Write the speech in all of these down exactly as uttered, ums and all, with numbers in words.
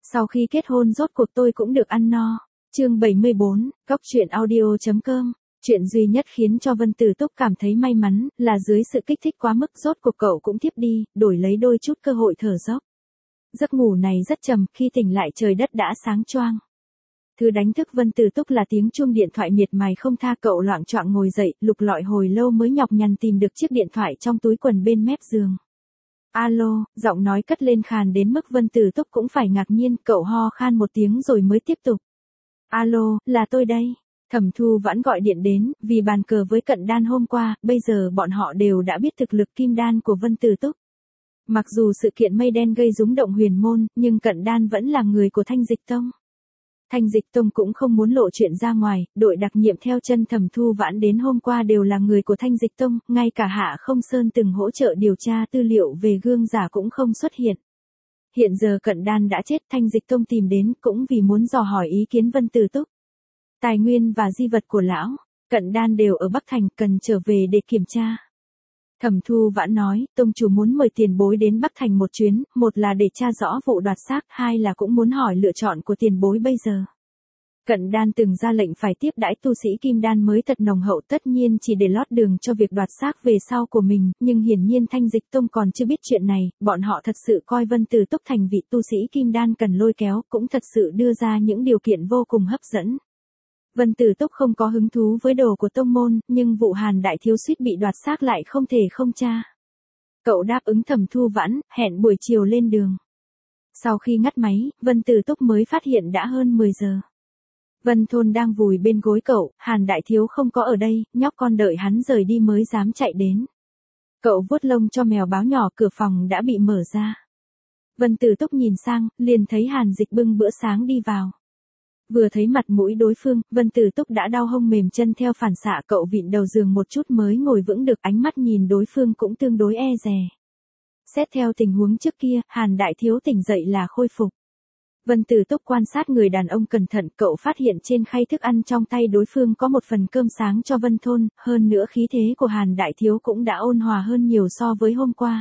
Sau khi kết hôn rốt cuộc tôi cũng được ăn no. Chương bảy mươi bốn, Góc truyện audio.com. Chuyện duy nhất khiến cho Vân Tử Túc cảm thấy may mắn là dưới sự kích thích quá mức rốt cuộc cậu cũng thiếp đi, đổi lấy đôi chút cơ hội thở dốc. Giấc ngủ này rất trầm, khi tỉnh lại trời đất đã sáng choang. Thứ đánh thức Vân Tử Túc là tiếng chuông điện thoại miệt mài không tha, cậu loạng choạng ngồi dậy, lục lọi hồi lâu mới nhọc nhằn tìm được chiếc điện thoại trong túi quần bên mép giường. Alo, giọng nói cất lên khàn đến mức Vân Tử Túc cũng phải ngạc nhiên, cậu ho khan một tiếng rồi mới tiếp tục. Alo, là tôi đây. Thẩm Thu Vãn gọi điện đến, vì bàn cờ với Cận Đan hôm qua, bây giờ bọn họ đều đã biết thực lực kim đan của Vân Tử Túc. Mặc dù sự kiện mây đen gây rúng động huyền môn, nhưng Cận Đan vẫn là người của Thanh Dịch Tông. Thanh Dịch Tông cũng không muốn lộ chuyện ra ngoài, đội đặc nhiệm theo chân Thẩm Thu Vãn đến hôm qua đều là người của Thanh Dịch Tông, ngay cả Hạ Không Sơn từng hỗ trợ điều tra tư liệu về gương giả cũng không xuất hiện. Hiện giờ Cận Đan đã chết, Thanh Dịch Tông tìm đến cũng vì muốn dò hỏi ý kiến Vân Tử Túc. Tài nguyên và di vật của lão, Cận Đan đều ở Bắc Thành, cần trở về để kiểm tra. Thẩm Thu Vãn nói, tông chủ muốn mời tiền bối đến Bắc Thành một chuyến, một là để tra rõ vụ đoạt xác, hai là cũng muốn hỏi lựa chọn của tiền bối bây giờ. Cận Đan từng ra lệnh phải tiếp đãi tu sĩ kim đan mới thật nồng hậu, tất nhiên chỉ để lót đường cho việc đoạt xác về sau của mình, nhưng hiển nhiên Thanh Dịch Tông còn chưa biết chuyện này, bọn họ thật sự coi Vân Tử Túc thành vị tu sĩ kim đan cần lôi kéo, cũng thật sự đưa ra những điều kiện vô cùng hấp dẫn. Vân Tử Túc không có hứng thú với đồ của tông môn, nhưng vụ Hàn đại thiếu suýt bị đoạt xác lại không thể không tra. Cậu đáp ứng Thẩm Thu Vãn, hẹn buổi chiều lên đường. Sau khi ngắt máy, Vân Tử Túc mới phát hiện đã hơn mười giờ. Vân Thôn đang vùi bên gối cậu, Hàn đại thiếu không có ở đây, nhóc con đợi hắn rời đi mới dám chạy đến. Cậu vuốt lông cho mèo báo nhỏ, cửa phòng đã bị mở ra. Vân Tử Túc nhìn sang, liền thấy Hàn Dịch bưng bữa sáng đi vào. Vừa thấy mặt mũi đối phương, Vân Tử Túc đã đau hông mềm chân theo phản xạ, cậu vịn đầu giường một chút mới ngồi vững được, ánh mắt nhìn đối phương cũng tương đối e dè. Xét theo tình huống trước kia, Hàn đại thiếu tỉnh dậy là khôi phục. Vân Tử Túc quan sát người đàn ông cẩn thận, cậu phát hiện trên khay thức ăn trong tay đối phương có một phần cơm sáng cho Vân Thôn, hơn nữa khí thế của Hàn đại thiếu cũng đã ôn hòa hơn nhiều so với hôm qua.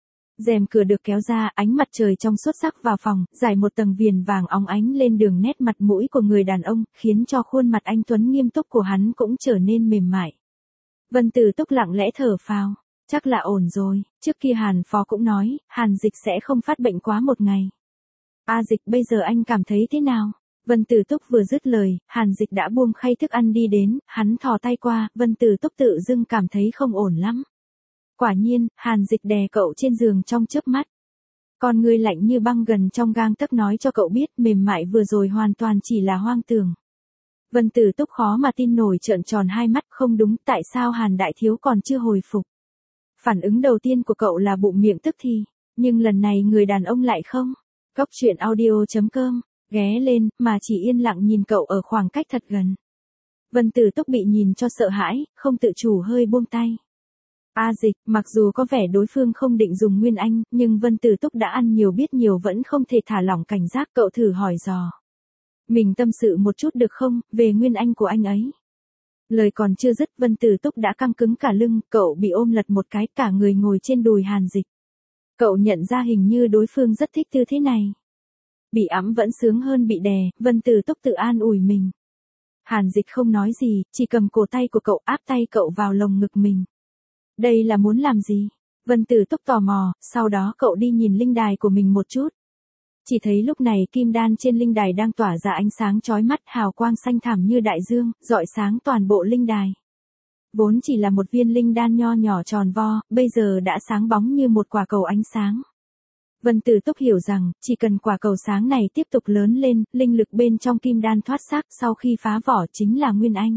Rèm cửa được kéo ra, ánh mặt trời trong suốt sắc vào phòng, rải một tầng viền vàng óng ánh lên đường nét mặt mũi của người đàn ông, khiến cho khuôn mặt anh tuấn nghiêm túc của hắn cũng trở nên mềm mại. Vân Tử Túc lặng lẽ thở phào, chắc là ổn rồi, trước kia Hàn phó cũng nói, Hàn Dịch sẽ không phát bệnh quá một ngày. A Dịch, bây giờ anh cảm thấy thế nào? Vân Tử Túc vừa dứt lời, Hàn Dịch đã buông khay thức ăn đi đến, hắn thò tay qua, Vân Tử Túc tự dưng cảm thấy không ổn lắm. Quả nhiên, Hàn Dịch đè cậu trên giường trong chớp mắt. Con ngươi lạnh như băng gần trong gang tấc nói cho cậu biết mềm mại vừa rồi hoàn toàn chỉ là hoang tưởng. Vân Tử Túc khó mà tin nổi, trợn tròn hai mắt, không đúng, tại sao Hàn đại thiếu còn chưa hồi phục? Phản ứng đầu tiên của cậu là bụng miệng tức thì, nhưng lần này người đàn ông lại không. Góc truyện audio.com, ghé lên, mà chỉ yên lặng nhìn cậu ở khoảng cách thật gần. Vân Tử Túc bị nhìn cho sợ hãi, không tự chủ hơi buông tay. A Dịch, mặc dù có vẻ đối phương không định dùng Nguyên Anh, nhưng Vân Tử Túc đã ăn nhiều biết nhiều vẫn không thể thả lỏng cảnh giác, cậu thử hỏi dò. Mình tâm sự một chút được không, về Nguyên Anh của anh ấy. Lời còn chưa dứt, Vân Tử Túc đã căng cứng cả lưng, cậu bị ôm lật một cái, cả người ngồi trên đùi Hàn Dịch. Cậu nhận ra hình như đối phương rất thích tư thế này. Bị ẵm vẫn sướng hơn bị đè, Vân Tử Túc tự an ủi mình. Hàn Dịch không nói gì, chỉ cầm cổ tay của cậu, áp tay cậu vào lồng ngực mình. Đây là muốn làm gì? Vân Tử Túc tò mò, sau đó cậu đi nhìn linh đài của mình một chút. Chỉ thấy lúc này kim đan trên linh đài đang tỏa ra ánh sáng chói mắt, hào quang xanh thẳm như đại dương, rọi sáng toàn bộ linh đài. Vốn chỉ là một viên linh đan nho nhỏ tròn vo, bây giờ đã sáng bóng như một quả cầu ánh sáng. Vân Tử Túc hiểu rằng, chỉ cần quả cầu sáng này tiếp tục lớn lên, linh lực bên trong kim đan thoát xác sau khi phá vỏ chính là Nguyên Anh.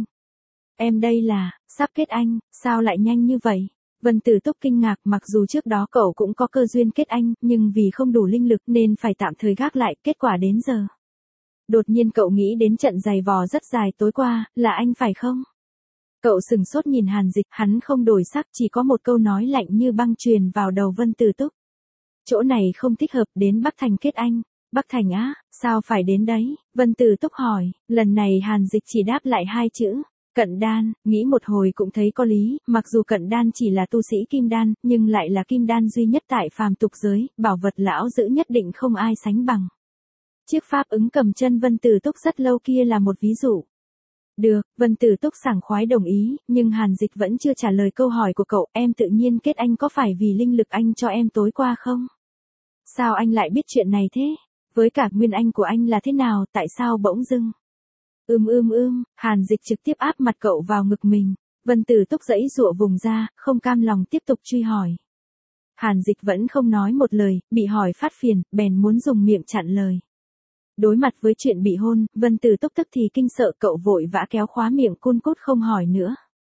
Em đây là, sắp kết anh, sao lại nhanh như vậy? Vân Tử Túc kinh ngạc, mặc dù trước đó cậu cũng có cơ duyên kết anh, nhưng vì không đủ linh lực nên phải tạm thời gác lại, kết quả đến giờ. Đột nhiên cậu nghĩ đến trận giày vò rất dài tối qua, là anh phải không? Cậu sừng sốt nhìn Hàn Dịch, hắn không đổi sắc, chỉ có một câu nói lạnh như băng truyền vào đầu Vân Tử Túc. Chỗ này không thích hợp, đến Bắc Thành kết anh. Bắc Thành á, sao phải đến đấy? Vân Tử Túc hỏi, lần này Hàn Dịch chỉ đáp lại hai chữ. Cận đan, nghĩ một hồi cũng thấy có lý, mặc dù cận đan chỉ là tu sĩ kim đan, nhưng lại là kim đan duy nhất tại phàm tục giới, bảo vật lão giữ nhất định không ai sánh bằng. Chiếc pháp ứng cầm chân Vân Tử Túc rất lâu kia là một ví dụ. Được, Vân Tử Túc sảng khoái đồng ý, nhưng Hàn Dịch vẫn chưa trả lời câu hỏi của cậu, em tự nhiên kết anh có phải vì linh lực anh cho em tối qua không? Sao anh lại biết chuyện này thế? Với cả nguyên anh của anh là thế nào, tại sao bỗng dưng? Ưm ưm ưm, Hàn Dịch trực tiếp áp mặt cậu vào ngực mình. Vân Tử Túc giãy giụa vùng ra, không cam lòng tiếp tục truy hỏi. Hàn Dịch vẫn không nói một lời, bị hỏi phát phiền, bèn muốn dùng miệng chặn lời. Đối mặt với chuyện bị hôn, Vân Tử Túc tức thì kinh sợ, cậu vội vã kéo khóa miệng cun cút không hỏi nữa.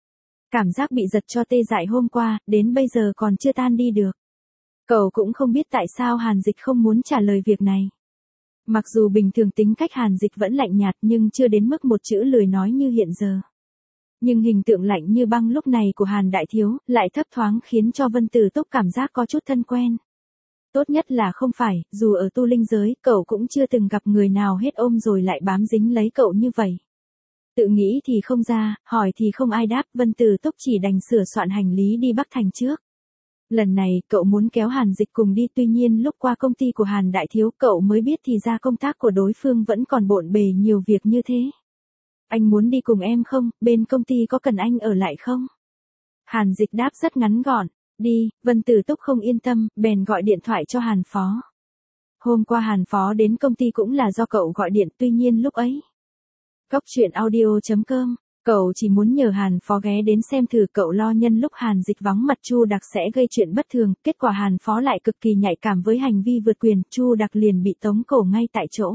Cảm giác bị giật cho tê dại hôm qua, đến bây giờ còn chưa tan đi được. Cậu cũng không biết tại sao Hàn Dịch không muốn trả lời việc này. Mặc dù bình thường tính cách Hàn Dịch vẫn lạnh nhạt nhưng chưa đến mức một chữ lười nói như hiện giờ. Nhưng hình tượng lạnh như băng lúc này của Hàn Đại Thiếu lại thấp thoáng khiến cho Vân Tử Túc cảm giác có chút thân quen. Tốt nhất là không phải, dù ở tu linh giới, cậu cũng chưa từng gặp người nào hết ôm rồi lại bám dính lấy cậu như vậy. Tự nghĩ thì không ra, hỏi thì không ai đáp, Vân Tử Túc chỉ đành sửa soạn hành lý đi Bắc Thành trước. Lần này, cậu muốn kéo Hàn Dịch cùng đi, tuy nhiên lúc qua công ty của Hàn Đại Thiếu cậu mới biết thì ra công tác của đối phương vẫn còn bộn bề nhiều việc như thế. Anh muốn đi cùng em không, bên công ty có cần anh ở lại không? Hàn Dịch đáp rất ngắn gọn, đi, Vân Tử Túc không yên tâm, bèn gọi điện thoại cho Hàn Phó. Hôm qua Hàn Phó đến công ty cũng là do cậu gọi điện, tuy nhiên lúc ấy. Góc truyện audio chấm com, cậu chỉ muốn nhờ Hàn Phó ghé đến xem thử, cậu lo nhân lúc Hàn Dịch vắng mặt Chu Đặc sẽ gây chuyện bất thường, kết quả Hàn Phó lại cực kỳ nhạy cảm với hành vi vượt quyền, Chu Đặc liền bị tống cổ ngay tại chỗ.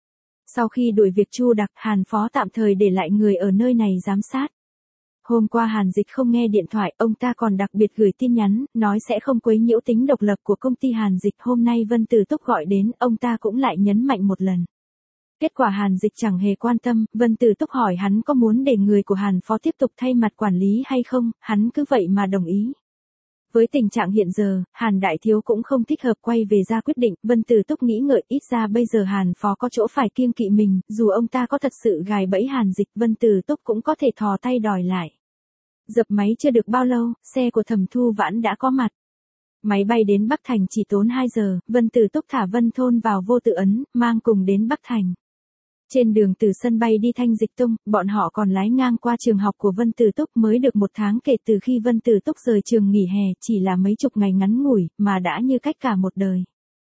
Sau khi đuổi việc Chu Đặc, Hàn Phó tạm thời để lại người ở nơi này giám sát. Hôm qua Hàn Dịch không nghe điện thoại, ông ta còn đặc biệt gửi tin nhắn, nói sẽ không quấy nhiễu tính độc lập của công ty Hàn Dịch. Hôm nay Vân Tử Túc gọi đến, ông ta cũng lại nhấn mạnh một lần. Kết quả Hàn Dịch chẳng hề quan tâm, Vân Tử Túc hỏi hắn có muốn để người của Hàn Phó tiếp tục thay mặt quản lý hay không, hắn cứ vậy mà đồng ý. Với tình trạng hiện giờ, Hàn Đại Thiếu cũng không thích hợp quay về ra quyết định, Vân Tử Túc nghĩ ngợi, ít ra bây giờ Hàn Phó có chỗ phải kiêng kỵ mình, dù ông ta có thật sự gài bẫy Hàn Dịch, Vân Tử Túc cũng có thể thò tay đòi lại. Dập máy chưa được bao lâu, xe của Thẩm Thu Vãn đã có mặt. Máy bay đến Bắc Thành chỉ tốn hai giờ, Vân Tử Túc thả Vân Thôn vào vô tự ấn, mang cùng đến Bắc Thành. Trên đường từ sân bay đi Thanh Dịch Tông, bọn họ còn lái ngang qua trường học của Vân Tử Túc. Mới được một tháng kể từ khi Vân Tử Túc rời trường nghỉ hè, chỉ là mấy chục ngày ngắn ngủi, mà đã như cách cả một đời.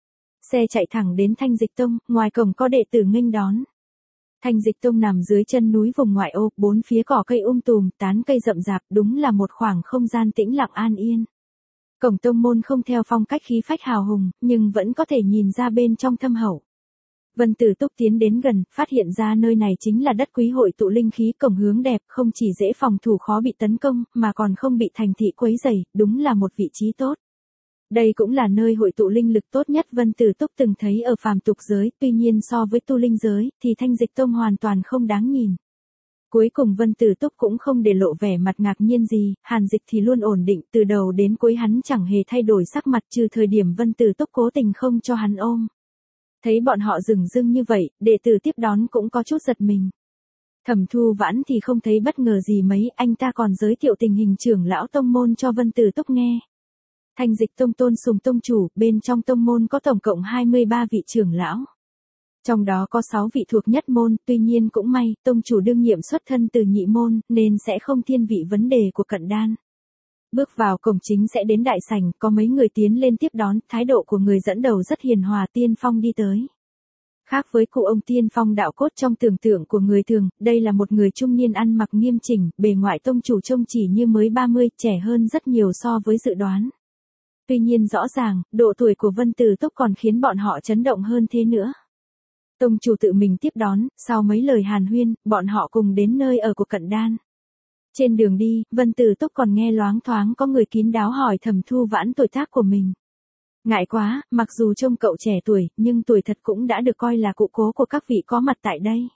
Xe chạy thẳng đến Thanh Dịch Tông, ngoài cổng có đệ tử nghênh đón. Thanh Dịch Tông nằm dưới chân núi vùng ngoại ô, bốn phía cỏ cây um tùm, tán cây rậm rạp, đúng là một khoảng không gian tĩnh lặng an yên. Cổng tông môn không theo phong cách khí phách hào hùng, nhưng vẫn có thể nhìn ra bên trong thâm hậu. Vân Tử Túc tiến đến gần, phát hiện ra nơi này chính là đất quý hội tụ linh khí, cổng hướng đẹp, không chỉ dễ phòng thủ khó bị tấn công, mà còn không bị thành thị quấy rầy, đúng là một vị trí tốt. Đây cũng là nơi hội tụ linh lực tốt nhất Vân Tử Túc từng thấy ở phàm tục giới, tuy nhiên so với tu linh giới, thì Thanh Dịch Tông hoàn toàn không đáng nhìn. Cuối cùng Vân Tử Túc cũng không để lộ vẻ mặt ngạc nhiên gì, Hàn Dịch thì luôn ổn định, từ đầu đến cuối hắn chẳng hề thay đổi sắc mặt, trừ thời điểm Vân Tử Túc cố tình không cho hắn ôm. Thấy bọn họ dửng dưng như vậy, đệ tử tiếp đón cũng có chút giật mình. Thẩm Thu Vãn thì không thấy bất ngờ gì mấy, anh ta còn giới thiệu tình hình trưởng lão tông môn cho Vân Tử Túc nghe. Thanh Dịch Tông tôn sùng tông chủ, bên trong tông môn có tổng cộng hai mươi ba vị trưởng lão. Trong đó có sáu vị thuộc nhất môn, tuy nhiên cũng may, tông chủ đương nhiệm xuất thân từ nhị môn, nên sẽ không thiên vị vấn đề của cận đan. Bước vào cổng chính sẽ đến đại sảnh, có mấy người tiến lên tiếp đón, thái độ của người dẫn đầu rất hiền hòa. Tiên Phong đi tới. Khác với cụ ông Tiên Phong đạo cốt trong tưởng tượng của người thường, đây là một người trung niên ăn mặc nghiêm chỉnh, bề ngoại tông chủ trông chỉ như mới ba mươi, trẻ hơn rất nhiều so với dự đoán. Tuy nhiên rõ ràng, độ tuổi của Vân Tử Túc còn khiến bọn họ chấn động hơn thế nữa. Tông chủ tự mình tiếp đón, sau mấy lời hàn huyên, bọn họ cùng đến nơi ở của cận đan. Trên đường đi, Vân Tử Túc còn nghe loáng thoáng có người kín đáo hỏi Thẩm Thu Vãn tuổi tác của mình. Ngại quá, mặc dù trông cậu trẻ tuổi, nhưng tuổi thật cũng đã được coi là cụ cố của các vị có mặt tại đây.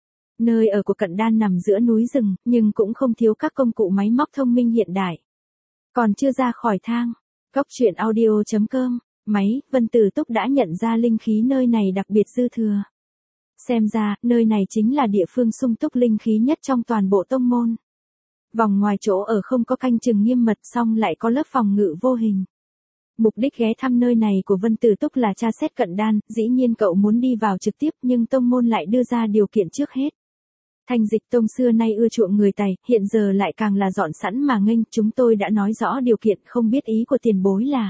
Nơi ở của cận đan nằm giữa núi rừng, nhưng cũng không thiếu các công cụ máy móc thông minh hiện đại. Còn chưa ra khỏi thang, góc truyện audio chấm com, máy, Vân Tử Túc đã nhận ra linh khí nơi này đặc biệt dư thừa. Xem ra, nơi này chính là địa phương sung túc linh khí nhất trong toàn bộ tông môn. Vòng ngoài chỗ ở không có canh chừng nghiêm mật, song lại có lớp phòng ngự vô hình. Mục đích ghé thăm nơi này của Vân Tử Túc là tra xét cận đan, dĩ nhiên cậu muốn đi vào trực tiếp nhưng tông môn lại đưa ra điều kiện trước hết. Thanh Dịch Tông xưa nay ưa chuộng người Tày, hiện giờ lại càng là dọn sẵn mà nghênh, chúng tôi đã nói rõ điều kiện, không biết ý của tiền bối là.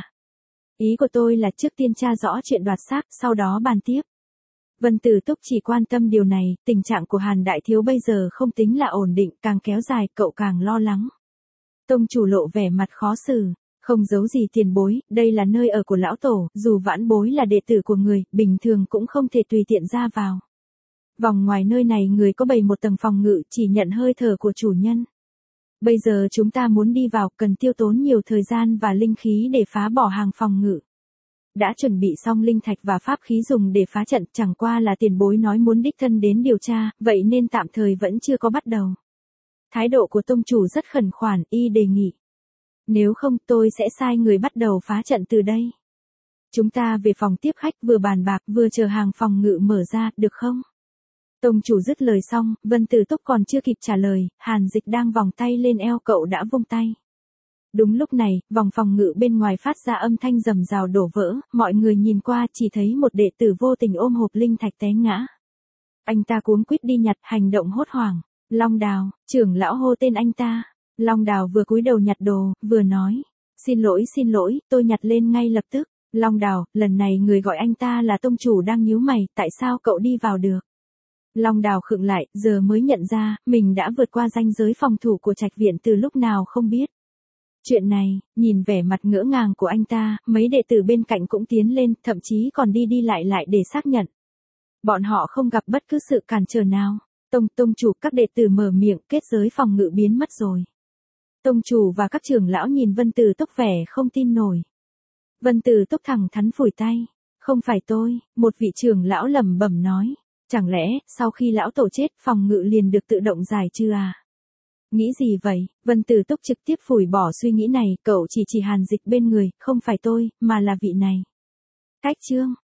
Ý của tôi là trước tiên tra rõ chuyện đoạt xác, sau đó bàn tiếp. Vân Tử Túc chỉ quan tâm điều này, tình trạng của Hàn Đại Thiếu bây giờ không tính là ổn định, càng kéo dài cậu càng lo lắng. Tông chủ lộ vẻ mặt khó xử, không giấu gì tiền bối, đây là nơi ở của lão tổ, dù vãn bối là đệ tử của người, bình thường cũng không thể tùy tiện ra vào. Vòng ngoài nơi này người có bày một tầng phòng ngự chỉ nhận hơi thở của chủ nhân. Bây giờ chúng ta muốn đi vào cần tiêu tốn nhiều thời gian và linh khí để phá bỏ hàng phòng ngự. Đã chuẩn bị xong linh thạch và pháp khí dùng để phá trận, chẳng qua là tiền bối nói muốn đích thân đến điều tra, vậy nên tạm thời vẫn chưa có bắt đầu. Thái độ của tông chủ rất khẩn khoản, y đề nghị. Nếu không tôi sẽ sai người bắt đầu phá trận từ đây. Chúng ta về phòng tiếp khách vừa bàn bạc vừa chờ hàng phòng ngự mở ra, được không? Tông chủ dứt lời xong, Vân Tử Túc còn chưa kịp trả lời, Hàn Dịch đang vòng tay lên eo cậu đã vung tay. Đúng lúc này, vòng phòng ngự bên ngoài phát ra âm thanh rầm rào đổ vỡ, mọi người nhìn qua chỉ thấy một đệ tử vô tình ôm hộp linh thạch té ngã. Anh ta cuống quýt đi nhặt, hành động hốt hoảng. Long Đào, trưởng lão hô tên anh ta. Long Đào vừa cúi đầu nhặt đồ, vừa nói. Xin lỗi xin lỗi, tôi nhặt lên ngay lập tức. Long Đào, lần này người gọi anh ta là tông chủ đang nhíu mày, tại sao cậu đi vào được? Long Đào khựng lại, giờ mới nhận ra, mình đã vượt qua ranh giới phòng thủ của trạch viện từ lúc nào không biết. Chuyện này, nhìn vẻ mặt ngỡ ngàng của anh ta, mấy đệ tử bên cạnh cũng tiến lên, thậm chí còn đi đi lại lại để xác nhận. Bọn họ không gặp bất cứ sự cản trở nào. Tông, tông chủ, các đệ tử mở miệng, kết giới phòng ngự biến mất rồi. Tông chủ và các trưởng lão nhìn Vân Tử Túc vẻ không tin nổi. Vân Tử Túc thẳng thắn phủi tay. Không phải tôi, một vị trưởng lão lẩm bẩm nói. Chẳng lẽ, sau khi lão tổ chết, phòng ngự liền được tự động giải trừ à? Nghĩ gì vậy? Vân Tử Túc trực tiếp phủi bỏ suy nghĩ này, cậu chỉ chỉ Hàn Dịch bên người, không phải tôi, mà là vị này. Cách chương.